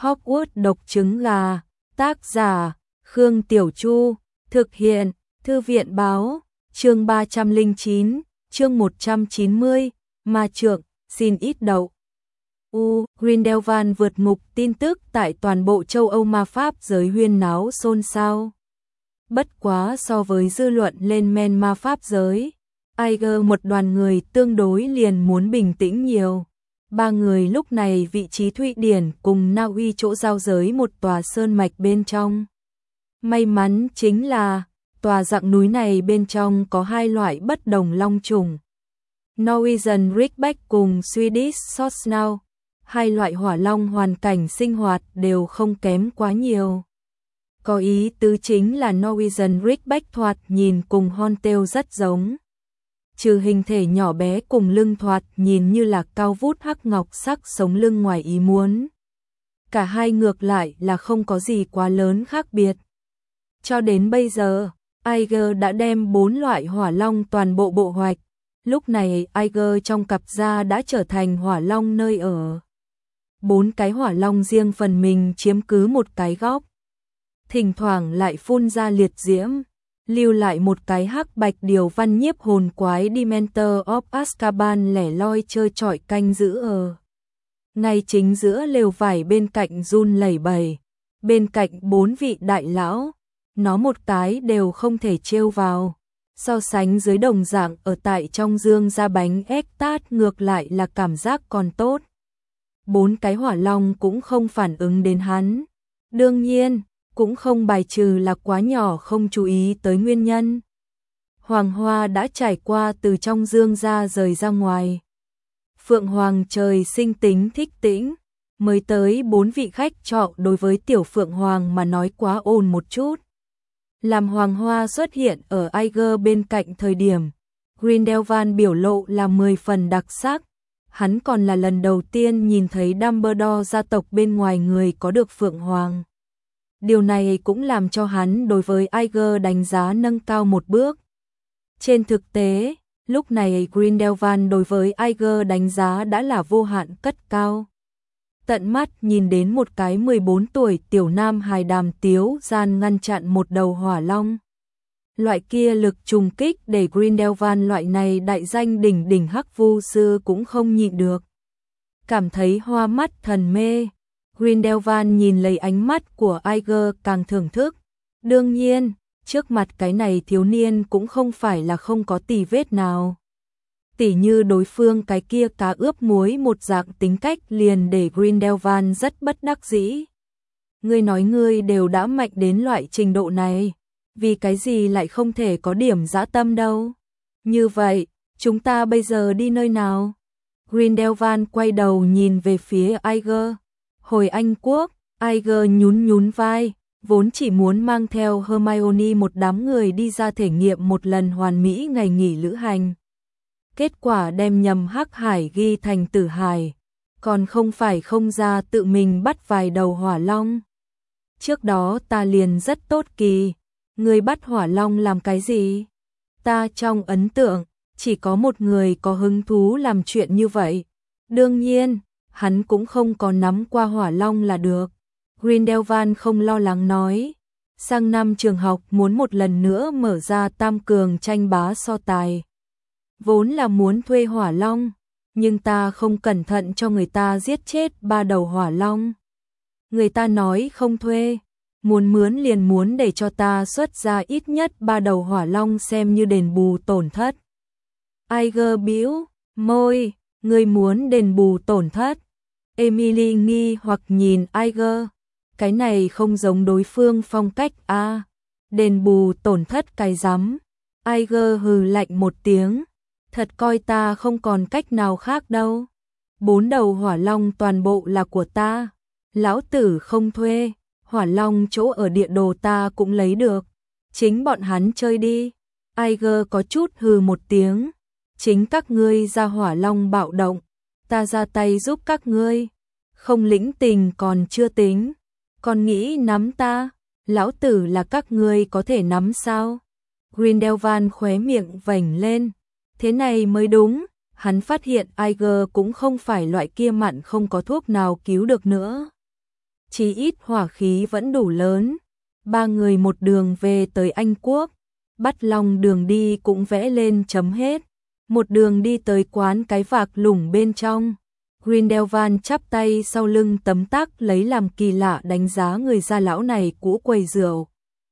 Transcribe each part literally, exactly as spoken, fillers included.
Hogwarts độc trứng gà, tác giả, Khương Tiểu Chu, thực hiện, Thư viện báo, chương ba trăm lẻ chín, chương một trăm chín mươi, ma trượng, xin ít đậu. U, Grindelwald vượt ngục tin tức tại toàn bộ châu Âu ma pháp giới huyên náo xôn xao. Bất quá so với dư luận lên men ma pháp giới, Iger một đoàn người tương đối liền muốn bình tĩnh nhiều. Ba người lúc này vị trí Thụy Điển cùng Na Uy chỗ giao giới một tòa sơn mạch bên trong. May mắn chính là, tòa dặng núi này bên trong có hai loại bất đồng long trùng. Norwegian Ridgeback cùng Swedish Short Snout, hai loại hỏa long hoàn cảnh sinh hoạt đều không kém quá nhiều. Có ý tứ chính là Norwegian Ridgeback thoạt nhìn cùng Horntail rất giống. Trừ hình thể nhỏ bé cùng lưng thoạt nhìn như là cao vút hắc ngọc sắc sống lưng ngoài ý muốn. Cả hai ngược lại là không có gì quá lớn khác biệt. Cho đến bây giờ, Iger đã đem bốn loại hỏa long toàn bộ bộ hoạch. Lúc này Iger trong cặp da đã trở thành hỏa long nơi ở. Bốn cái hỏa long riêng phần mình chiếm cứ một cái góc. Thỉnh thoảng lại phun ra liệt diễm, lưu lại một cái hắc bạch điều văn nhiếp hồn quái Dementor of Azkaban lẻ loi chơi chọi canh giữ ở. Ngay chính giữa lều vải bên cạnh run lẩy bẩy, bên cạnh bốn vị đại lão, nó một cái đều không thể trêu vào. So sánh dưới đồng dạng ở tại trong dương ra bánh ép tát ngược lại là cảm giác còn tốt. Bốn cái hỏa long cũng không phản ứng đến hắn. Đương nhiên, cũng không bài trừ là quá nhỏ không chú ý tới nguyên nhân. Hoàng hoa đã trải qua từ trong dương ra rời ra ngoài. Phượng Hoàng trời sinh tính thích tĩnh, mới tới bốn vị khách trọ đối với tiểu Phượng Hoàng mà nói quá ồn một chút. Làm Hoàng hoa xuất hiện ở Iger bên cạnh thời điểm, Grindelwald biểu lộ là mười phần đặc sắc. Hắn còn là lần đầu tiên nhìn thấy Dumbledore gia tộc bên ngoài người có được Phượng Hoàng. Điều này cũng làm cho hắn đối với Iger đánh giá nâng cao một bước. Trên thực tế, lúc này Grindelwald đối với Iger đánh giá đã là vô hạn cất cao. Tận mắt nhìn đến một cái mười bốn tuổi tiểu nam hài đàm tiếu gian ngăn chặn một đầu hỏa long. Loại kia lực trùng kích để Grindelwald loại này đại danh đỉnh đỉnh hắc vu sư cũng không nhịn được. Cảm thấy hoa mắt thần mê. Grindelwald nhìn lấy ánh mắt của Iger càng thưởng thức. Đương nhiên, trước mặt cái này thiếu niên cũng không phải là không có tì vết nào. Tỉ như đối phương cái kia cá ướp muối một dạng tính cách liền để Grindelwald rất bất đắc dĩ. Ngươi nói ngươi đều đã mạnh đến loại trình độ này, vì cái gì lại không thể có điểm dã tâm đâu. Như vậy, chúng ta bây giờ đi nơi nào? Grindelwald quay đầu nhìn về phía Iger. Hồi Anh Quốc, Iger nhún nhún vai, vốn chỉ muốn mang theo Hermione một đám người đi ra thể nghiệm một lần hoàn mỹ ngày nghỉ lữ hành. Kết quả đem nhầm Hắc Hải ghi thành Tử Hải, còn không phải không ra tự mình bắt vài đầu hỏa long. Trước đó ta liền rất tốt kỳ, người bắt hỏa long làm cái gì? Ta trong ấn tượng, chỉ có một người có hứng thú làm chuyện như vậy. Đương nhiên, hắn cũng không có nắm qua hỏa long là được. Grindelwald không lo lắng nói, sang năm trường học muốn một lần nữa mở ra tam cường tranh bá so tài. Vốn là muốn thuê hỏa long, nhưng ta không cẩn thận cho người ta giết chết ba đầu hỏa long. Người ta nói không thuê, muốn mướn liền muốn để cho ta xuất ra ít nhất ba đầu hỏa long xem như đền bù tổn thất. Iger bĩu môi, người muốn đền bù tổn thất. Emily nghi hoặc nhìn Iger, cái này không giống đối phương phong cách a, à, đền bù tổn thất cái rắm. Iger hừ lạnh một tiếng, thật coi ta không còn cách nào khác đâu. Bốn đầu hỏa long toàn bộ là của ta, lão tử không thuê, hỏa long chỗ ở địa đồ ta cũng lấy được, chính bọn hắn chơi đi. Iger có chút hừ một tiếng, chính các ngươi ra hỏa long bạo động, ta ra tay giúp các ngươi, không lĩnh tình còn chưa tính, còn nghĩ nắm ta, lão tử là các ngươi có thể nắm sao? Grindelwald khóe miệng vểnh lên, thế này mới đúng, hắn phát hiện Iger cũng không phải loại kia mặn không có thuốc nào cứu được nữa. chí ít hỏa khí vẫn đủ lớn. Ba người một đường về tới Anh Quốc, Bắt Long đường đi cũng vẽ lên chấm hết. Một đường đi tới quán cái vạc lủng bên trong. Grindelwald chắp tay sau lưng tấm tắc lấy làm kỳ lạ đánh giá người gia lão này cũ quầy rượu.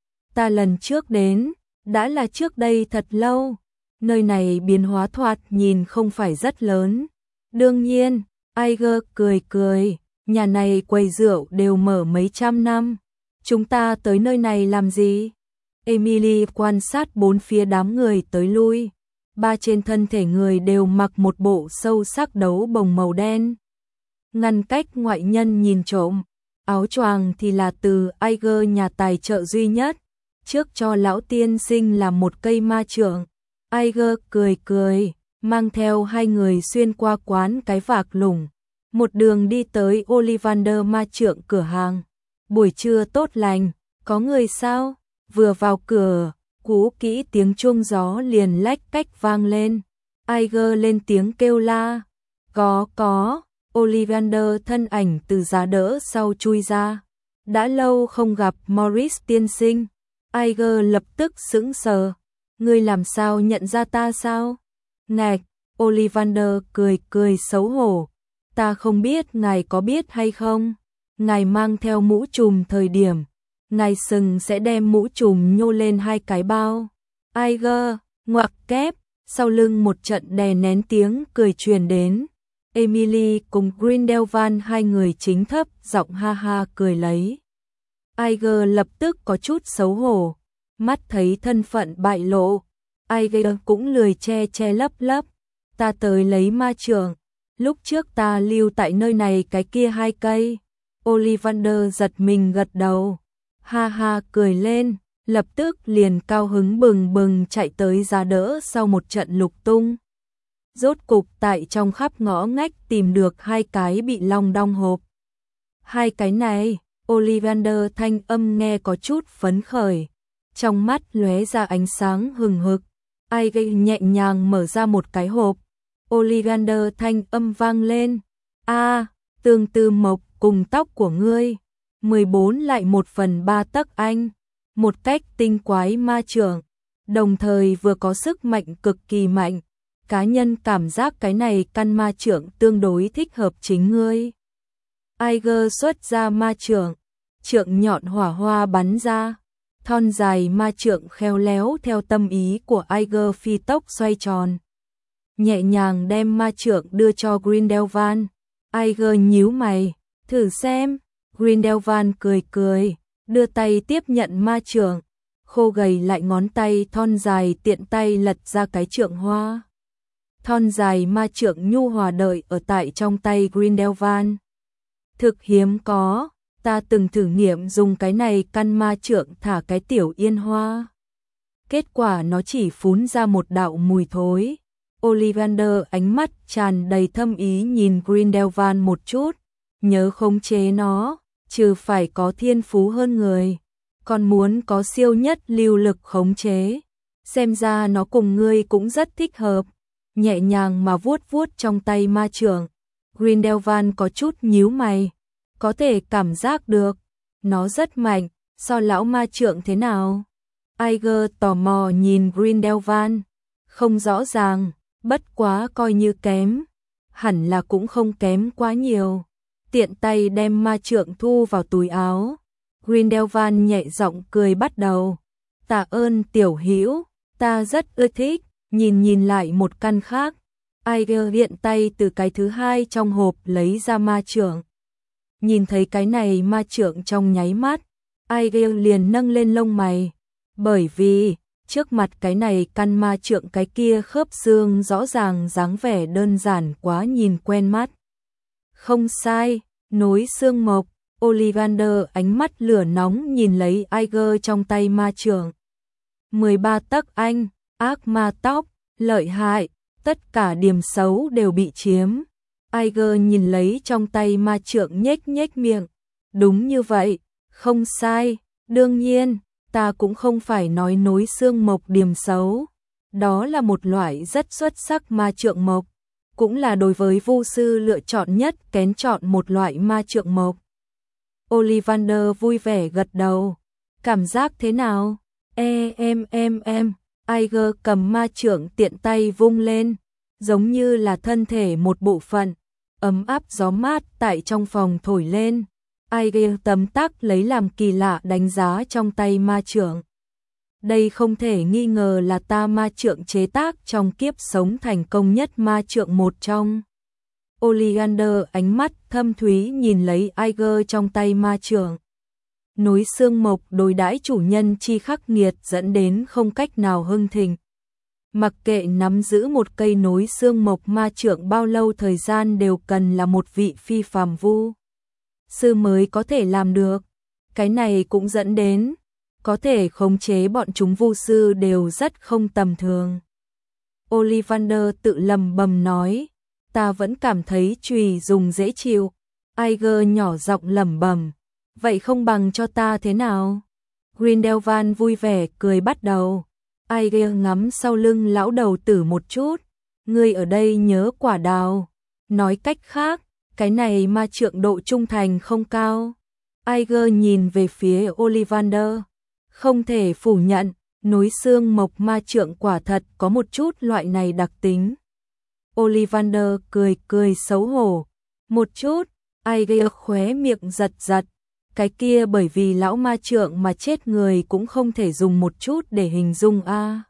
Ta lần trước đến, đã là trước đây thật lâu. Nơi này biến hóa thoạt nhìn không phải rất lớn. Đương nhiên, Iger cười cười, nhà này quầy rượu đều mở mấy trăm năm. Chúng ta tới nơi này làm gì? Emily quan sát bốn phía đám người tới lui. Ba trên thân thể người đều mặc một bộ sâu sắc đấu bồng màu đen, ngăn cách ngoại nhân nhìn trộm. Áo choàng thì là từ Iger nhà tài trợ duy nhất, trước cho lão tiên sinh làm một cây ma trượng. Iger cười cười, mang theo hai người xuyên qua quán cái vạc lủng, một đường đi tới Ollivander ma trượng cửa hàng. Buổi trưa tốt lành, có người sao? Vừa vào cửa, cú kỹ tiếng chuông gió liền lách cách vang lên. Iger lên tiếng kêu la. Có có, Ollivander thân ảnh từ giá đỡ sau chui ra. Đã lâu không gặp Morris tiên sinh. Iger lập tức sững sờ. Ngươi làm sao nhận ra ta sao? Ngạch, Ollivander cười cười xấu hổ. Ta không biết ngài có biết hay không? Ngài mang theo mũ trùm thời điểm, ngài sừng sẽ đem mũ trùm nhô lên hai cái bao. Iger, ngoặc kép, sau lưng một trận đè nén tiếng cười truyền đến. Emily cùng Grindelwald hai người chính thấp giọng ha ha cười lấy. Iger lập tức có chút xấu hổ, mắt thấy thân phận bại lộ. Iger cũng lười che che lấp lấp. Ta tới lấy ma trượng, lúc trước ta lưu tại nơi này cái kia hai cây. Ollivander giật mình gật đầu, ha ha cười lên, lập tức liền cao hứng bừng bừng chạy tới giá đỡ sau một trận lục tung. Rốt cục tại trong khắp ngõ ngách tìm được hai cái bị long đong hộp. Hai cái này, Ollivander thanh âm nghe có chút phấn khởi, trong mắt lóe ra ánh sáng hừng hực. Iger nhẹ nhàng mở ra một cái hộp. Ollivander thanh âm vang lên. A, tương tư mộc cùng tóc của ngươi. mười bốn lại một phần ba tấc anh. Một cách tinh quái ma trượng. Đồng thời vừa có sức mạnh cực kỳ mạnh. Cá nhân cảm giác cái này căn ma trượng tương đối thích hợp chính ngươi. Iger xuất ra ma trượng. Trượng nhọn hỏa hoa bắn ra. Thon dài ma trượng khéo léo theo tâm ý của Iger phi tốc xoay tròn. Nhẹ nhàng đem ma trượng đưa cho Grindelwald. Iger nhíu mày, thử xem. Grindelwald cười cười, đưa tay tiếp nhận ma trượng. Khô gầy lại ngón tay thon dài tiện tay lật ra cái trượng hoa. Thon dài ma trượng nhu hòa đợi ở tại trong tay Grindelwald. Thực hiếm có, ta từng thử nghiệm dùng cái này căn ma trượng thả cái tiểu yên hoa. Kết quả nó chỉ phún ra một đạo mùi thối. Ollivander ánh mắt tràn đầy thâm ý nhìn Grindelwald một chút, nhớ khống chế nó, trừ phải có thiên phú hơn người, còn muốn có siêu nhất lưu lực khống chế. Xem ra nó cùng ngươi cũng rất thích hợp. Nhẹ nhàng mà vuốt vuốt trong tay ma trượng. Grindelwald có chút nhíu mày, có thể cảm giác được, nó rất mạnh, so lão ma trượng thế nào? Iger tò mò nhìn Grindelwald, không rõ ràng. Bất quá coi như kém, hẳn là cũng không kém quá nhiều. Tiện tay đem ma trượng thu vào túi áo. Grindelwald nhẹ giọng cười bắt đầu. Tạ ơn tiểu hữu, ta rất ưa thích. Nhìn nhìn lại một căn khác, Iger hiện tay từ cái thứ hai trong hộp lấy ra ma trượng. Nhìn thấy cái này ma trượng trong nháy mắt, Iger liền nâng lên lông mày, bởi vì trước mặt cái này căn ma trượng cái kia khớp xương rõ ràng dáng vẻ đơn giản quá nhìn quen mắt. Không sai, nối xương mộc. Ollivander ánh mắt lửa nóng nhìn lấy Iger trong tay ma trượng. mười ba tấc anh, ác ma tóc, lợi hại, tất cả điểm xấu đều bị chiếm. Iger nhìn lấy trong tay ma trượng nhếch nhếch miệng. Đúng như vậy, không sai, đương nhiên. Ta cũng không phải nói nối xương mộc điểm xấu. Đó là một loại rất xuất sắc ma trượng mộc. Cũng là đối với vu sư lựa chọn nhất kén chọn một loại ma trượng mộc. Ollivander vui vẻ gật đầu. Cảm giác thế nào? E em em em, Iger cầm ma chưởng tiện tay vung lên, giống như là thân thể một bộ phận, ấm áp gió mát tại trong phòng thổi lên. Iger tấm tắc lấy làm kỳ lạ đánh giá trong tay ma chưởng. Đây không thể nghi ngờ là ta ma trượng chế tác trong kiếp sống thành công nhất ma trượng một trong. Ollivander ánh mắt thâm thúy nhìn lấy Iger trong tay ma trượng. Núi xương mộc đối đãi chủ nhân chi khắc nghiệt dẫn đến không cách nào hưng thịnh. Mặc kệ nắm giữ một cây núi xương mộc ma trượng bao lâu thời gian đều cần là một vị phi phàm vu sư mới có thể làm được. Cái này cũng dẫn đến có thể khống chế bọn chúng vu sư đều rất không tầm thường. Ollivander tự lầm bầm nói, ta vẫn cảm thấy chùy dùng dễ chịu. Iger nhỏ giọng lẩm bẩm, vậy không bằng cho ta thế nào? Grindelwald vui vẻ cười bắt đầu. Iger ngắm sau lưng lão đầu tử một chút, ngươi ở đây nhớ quả đào. Nói cách khác, cái này ma trượng độ trung thành không cao. Iger nhìn về phía Ollivander. Không thể phủ nhận, núi xương mộc ma trượng quả thật có một chút loại này đặc tính. Ollivander cười cười xấu hổ. Một chút, Iger khóe miệng giật giật. Cái kia bởi vì lão ma trượng mà chết người cũng không thể dùng một chút để hình dung a. À.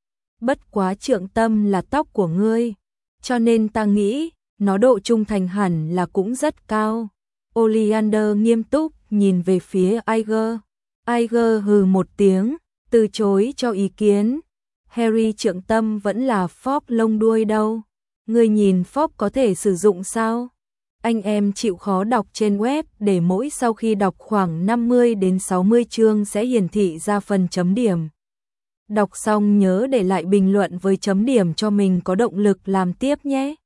Bất quá trượng tâm là tóc của ngươi, cho nên ta nghĩ, nó độ trung thành hẳn là cũng rất cao. Ollivander nghiêm túc nhìn về phía Iger. Iger hừ một tiếng, từ chối cho ý kiến. Harry trượng tâm vẫn là phóc lông đuôi đâu. Ngươi nhìn phóc có thể sử dụng sao? Anh em chịu khó đọc trên web để mỗi sau khi đọc khoảng năm mươi đến sáu mươi chương sẽ hiển thị ra phần chấm điểm. Đọc xong nhớ để lại bình luận với chấm điểm cho mình có động lực làm tiếp nhé.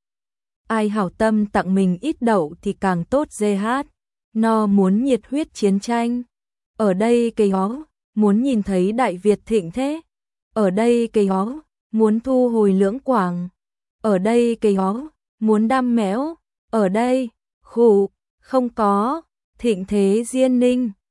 Ai hảo tâm tặng mình ít đậu thì càng tốt giê hát. No muốn nhiệt huyết chiến tranh. Ở đây cây hó, muốn nhìn thấy Đại Việt thịnh thế. Ở đây cây hó, muốn thu hồi lưỡng quảng. Ở đây cây hó, muốn đam mẽo. Ở đây, khủ, không có, thịnh thế diên ninh.